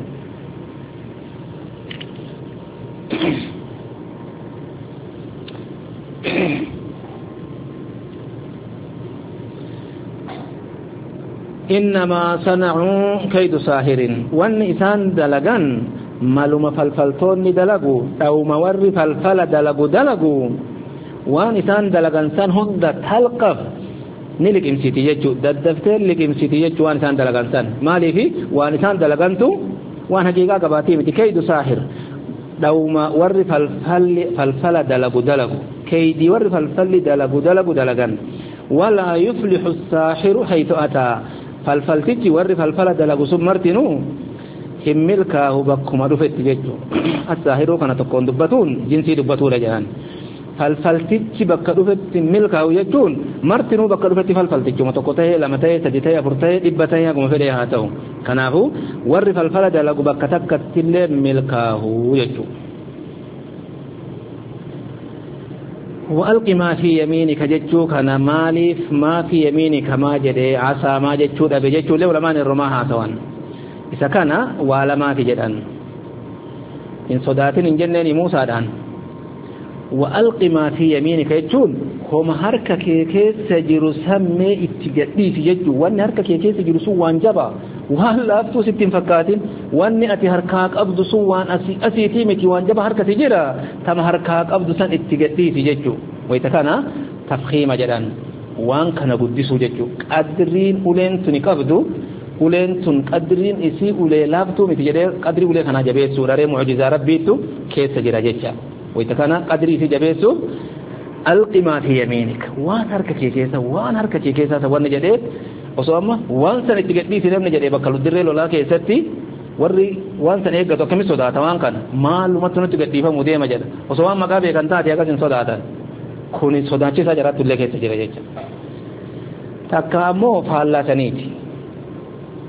Speaker 1: إنما صنعوا كيد ساهر وان إسان دلقان مالوما فالفلتون دلقوا أو موري فالفل دلقوا دلقوا وان إسان دلقان سان هند تلقف نلك امسيتي يجو ددفتين لك امسيتي يجو وان إسان دلقان سان مالي في وان إسان دلقان تو وان حقيقة قباتي متي كيد ساهر أو موري فالفل فالفل دلقوا دلقوا كيدي وري فالفل دلقوا دلقوا دلقان ولا يفلح الساحر حيث أتى falfaltichi warri falfala dalagu sun martinu hin milkaahu bakkuma dhufetti jechu as-saahiru kana tokkoon dubbatuun jinsii dubbatuudha jedhan falfaltichi bakka dhufetti milkaahu jechuun martinuu bakka dhufetti falfaltichuma tokko ta'ee lama ta'ee sadi ta'ee afur ta'ee dhibba ta'ee akkuma fedhee haa ta'u kanaafu warri falfala dalagu bakka takkattillee milkaahu jechu وألق ما في يمينك جتشو كان مالف ما في يمينك ما جدي عسى ما جتشو أبي جتشو لولا ما نرماها توان إذا كان ولا ما في جدان إن صداتين إن جنني موسى دان وألق ما في يمينك جتشون هم هركا كيكيس سجر سمي اتجدي في جتشو وان هركا كيكيس سجر سوان جبا وهل أفتو ستين فكاتين وان أتي هركاك أبدو سوان أسي أسي تيمتي وان جبا هركا تجرى تم هركاك أبدو سن اتجدي في جتشو ويتكانا تفخيم جدان وان كان قدسو جتشو قدرين أولين تني قبدو أولين تن قدرين إسي أولي لابتو متجدي قدري أولين كان جبيت سورة معجزة ربيتو كيس جرى جتشا ويتكانا قدري في جبيتو ألق ما في يمينك وان هركا كيكيسا وان هركا كيكيسا وان جديد osoo amma waan san itti gadhiisi namni jedhee bakka dirree lolaa keessatti warri waan san eeggatu akkamis sodaata waan kana maalumatti nutti gadhiifamu deema jedha osoo waan maqaa beekan taate akkas hin sodaatan kun sodaachisaa jiraattu illee keessa jira jecha takka ammoo faallaa saniiti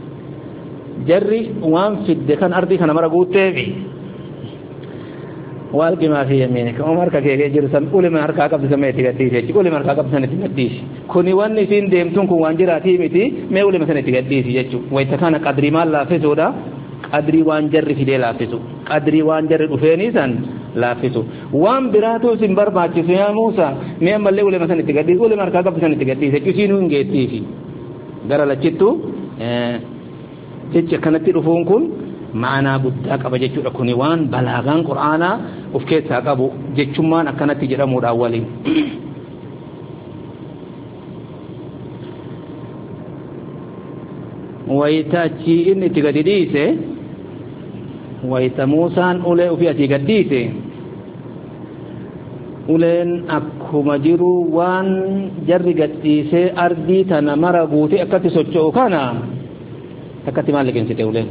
Speaker 1: jarri waan fidde kan ardii kana mara guutteefi والقي ما في يمينك عمر كيف جرسم أولي ما هركا قبل سميت قديس أولي ما هركا قبل سنة قديس كوني واني سين ديمتون كون وانجراتي متي ما أولي ما سنة قديس يجو ويتكان قدري ما لا فسودا قدري وانجر في دي لا فسو قدري وانجر رفيني سن لا فسو وان براتو سنبر باچي يا موسى ما ملي أولي ما سنة قديس أولي ما هركا قبل سنة قديس يجو سينو نجيتي في gara lachittu jecha kanatti dhufuun kun ma'anaa guddaa qaba jechuudha kuni waan balaagaan qur'aanaa of keessaa qabu jechummaan akkanatti jedhamuudhaan waliin wayitaachi inni itti gadi dhiise wayita Muusaan ulee ofii asii gad dhiise uleen akkuma jiru waan jarri gadhiisee ardii tana mara guute akkatti socho'u kana akkatti maal liqimsite uleen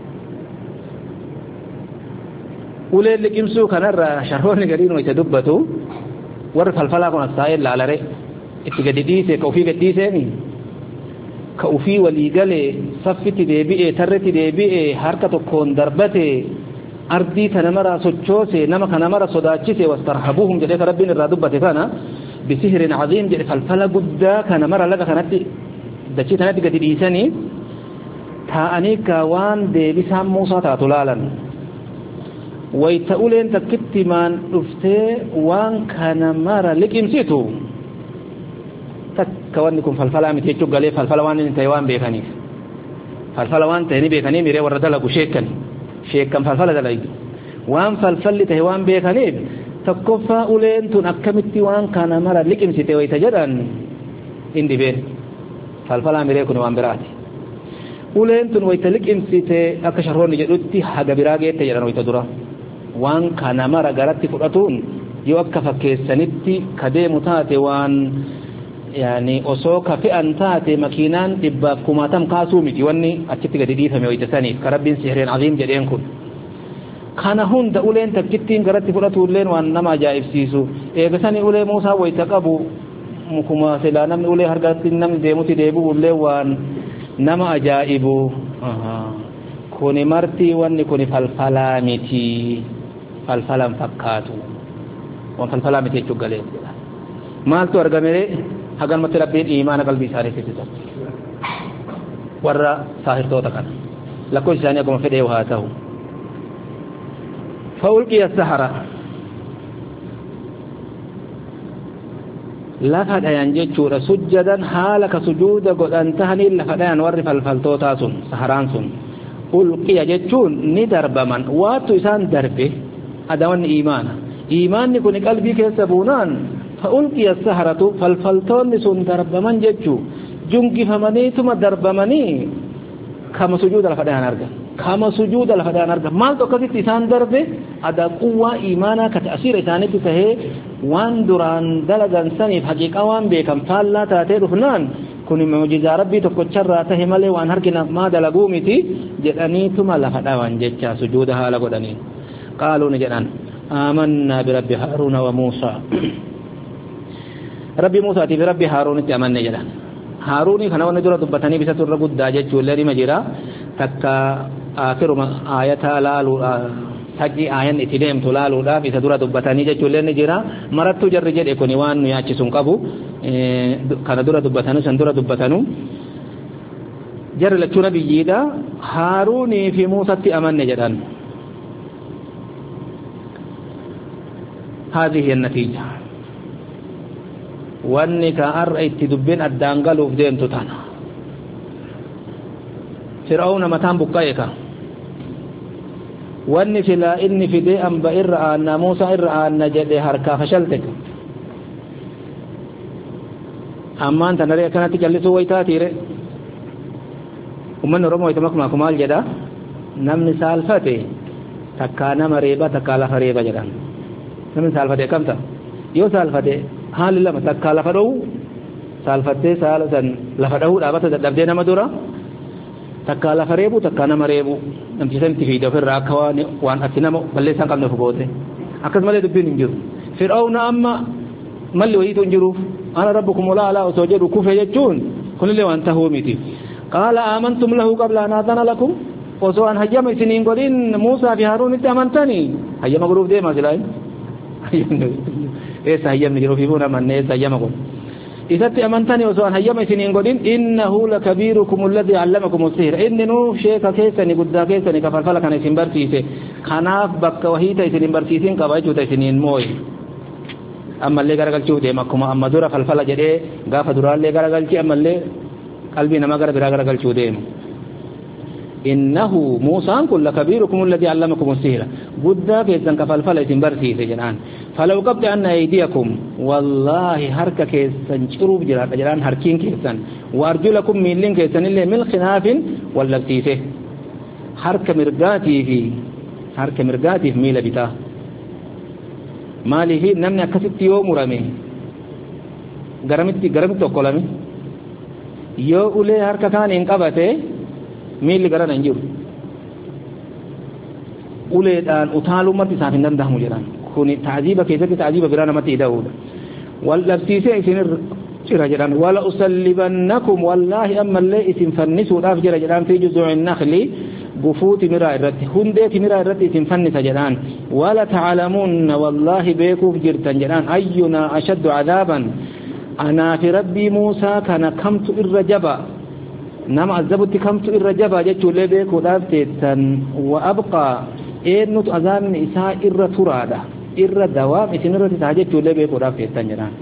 Speaker 1: uleen liqimsuu kanarra sharhoonni gadiin wayita dubbatu warri falfalaa kun asaa'ee laalare itti gadi dhiise ka ofii gadhiiseeni ka ofii walii galee saffitti deebi'ee tarretti deebi'ee harka tokkoon darbate ardii tana mara sochoose nama kana mara sodaachise wastarhabuhum jedhe ka rabbiin irraa dubbate kana bisihrin aziim jedhe falfala guddaa kana mara laga kanatti dachii tanatti gadi dhiisanii taa'anii ka waan deebisaan Muusaa taatu laalan wayta uleen takkitti maan dhuftee waan kana mara liqimsitu takka wanni kun falfalaa miti jechuu galee falfala waan inni ta'e waan beekaniif falfala waan ta'e ni beekanii miree warra dalagu sheekkan sheekkan falfala dalagu waan falfalli ta'e waan beekaniif tokkoffaa uleen tun akkamitti waan kana mara liqimsite wayta jedhan indi been falfala miree kun waan biraati uleen tun wayta liqimsite akka sharhoonni jedhutti haga biraa geette jedhan wayta dura waan kana mara garatti fudhatuun yoo akka fakkeessanitti kadeemu taate waan yani osoo ka fe'an taate makiinaan dhibbaaf kumaatam kaasuu miti wanni achitti gadi dhiifame wayta saniif ka rabbiin sihireen aziim jedheen kun kana hunda uleen takkittiin garatti fudhatuulleen waan nama ajaa'ibsiisu eegasanii ulee Muusaa wayta qabu mukuma silaa namni ulee harkatti namni deemuti deebi'ullee waan nama ajaa'ibu kuni martii wanni kuni falfalaa miti falfalan fakkaatu waan falfalaa miti jechuu galee maaltu argame hagan matti rabbiin iimaana qalbii isaanii fisiisa warra saahirtoota kana lakkoon isaanii akkuma fedhee haa ta'u فألقي السحرة لفد ينجتشور سجدا حالك سجود قد انتهني لفد ينورف الفلتوتاسون سحرانسون ألقي جتشون ندرب من واتو إسان دربه أدوان إيمان إيمان نكون قلبي كيسبونان فألقي السحرة فالفلتون نسون درب من جتشو جنكي فمنيتم درب مني كما سجود لفد ينرغ كما سجود لفد ينرغ مال توقفت إسان دربه ada quwwa imaana ka ta'sir isaanitti tahe waan duraan dalagan saniif haqiqa waan beekan faallaa taatee dhufnaan kun mu'jiza rabbii tokkocharraa tahe malee waan harkina ma dalaguu miti jedhaniituma lafa dhawan jecha sujuuda haala godhanii qaaluu ni jedhan amanna bi rabbi haaruna wa muusaa rabbi muusaa fi rabbi haaruunitti amanne jedhan haaruuni kana wanni dura dubbatanii bisa turra guddaa jechuullee nima jira takka aakiruma aayataa laaluu haji ayan itidem tulaluudha bisa dura dubbatanii jechuullee ni jira marattu jarri jedhe kuni waan nu yaachisun qabu kana dura dubbatanu san dura dubbatanu jarri lachuu nabiyyiidha haaruuni fi muusatti amanne jedhan هذه النتيجة وانك أرأيت دبين الدانقلوا في دين تتانا فرعون متان بقايك واني فلا إني في دي أنبا إرعى أن موسى إرعى أن جدي هركا فشلتك أما أنت نريد كانت تجلسوا ويتاتي ري ومن رمو يتمك معكم الجدا نمني سالفتي تكانا مريبا تكالا فريبا جدا نمني سالفتي كمتا يو سالفتي حال الله تكالا فرو سالفتي سالسا لفدهو لابتا دبدينا مدورا تكالا فريبو تكانا مريبو namti santi fi dafir rakawani wan atinamo balle san kamne fugote akas male dubbin injiru fir'auna amma malli wayitu injiru ana rabbukum la ala usjudu kufa yajun kullu wan tahumiti qala amantum lahu qabla an adana lakum وسواء هيما سنين قولين موسى في هارون انت امنتني هيما قلوب دي ما سلاي ايسا هيما نجرو في بونا من ايسا هيما قول إذا أمنتني وسواء هيما سنين قولين إنه لكبيركم الذي علمكم السحر إنه شيخ كيسني قد كيسني كفرفل كان يسن برسيسي خناف بك وهيتا يسن برسيسين كبايتو تيسنين موي أما اللي غرقل شو دي مكما أما دورا فلفل جدي غاف دورا اللي غرقل شي أما اللي قلبي نما غرقل شو دي إنه موسى كل كبيركم الذي علمكم السحر قد كيسن كفلفل يسن برسيسي جنان فلو قبض أن أيديكم والله هرك كيسن شروب جرات جران هركين كيسن وأرجلكم من لين كيسن اللي من خناف واللبسيسه هرك مرقاتي في هرك مرقاتي في ميل بتا مالي في نمنا كسبت يوم رمي غرمتي غرمتو كلامي يو أولي هرك كان إنقبته ميل غران انجور أولي دان أتالو مرتي سافين دان دهمو جران كوني تعذيبك كيف تعذيب برانا متى داود واللبسيسه سنر جران ولا أسلبنكم والله أما اللي اسم فنسوا الأفجر جران في جذوع النخل قفوت مراء الرد هنديت مراء الرد اسم فنس جران ولا تعلمون والله بيكوف جرتن جران أينا أشد عذابا أنا في ربي موسى كان كمت الرجبا نما عذبت كمت الرجبا جتو لي بيكو دافتن وأبقى إنه أذان إساء إر ترادا إر دوام إسن إر تتاجد جولي بيكو دافتن تنجران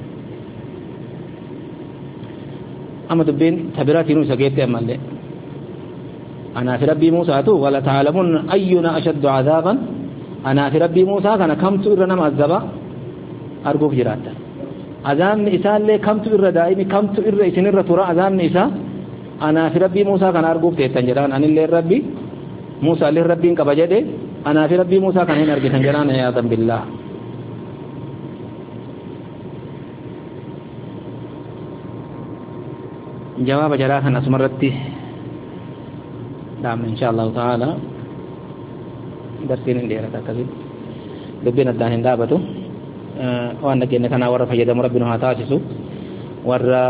Speaker 1: أما تبين تبراتي نوسى قيبت أما اللي أنا في ربي موسى تو ولا تعلمون أينا أشد عذابا أنا في ربي موسى كان كمت إر نما عذبا أرقوف جراتا أذان إساء اللي كمت إر دائمي كمت إر إسن إر ترا أذان إساء أنا في ربي موسى كان أرقوف تنجران أن اللي ربي موسى له ربين كبجده أنا في ربي موسى كان هنا أرجع تنجران يا ذنب بالله جواب جراح أنا سمرتي دام إن شاء الله تعالى درسين اللي رأيت كذي لبنا الدهن دابته أه وأنا كنا كنا ورا فجد مربنا هاتاسسو ورا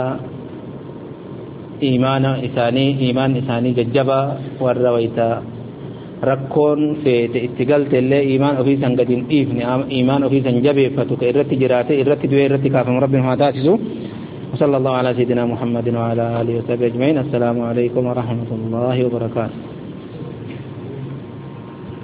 Speaker 1: إيمان إساني إيمان إساني ججبا ورا ويتا rakkoon feete itti galtellee iimaan ofii san gadi hin dhiifne iimaan ofii san jabeeffatu ka irratti jiraate irratti du'ee irratti kaafamu rabbiin haa taasisu وصلى الله على سيدنا محمد وعلى آله وصحبه أجمعين السلام عليكم ورحمة الله وبركاته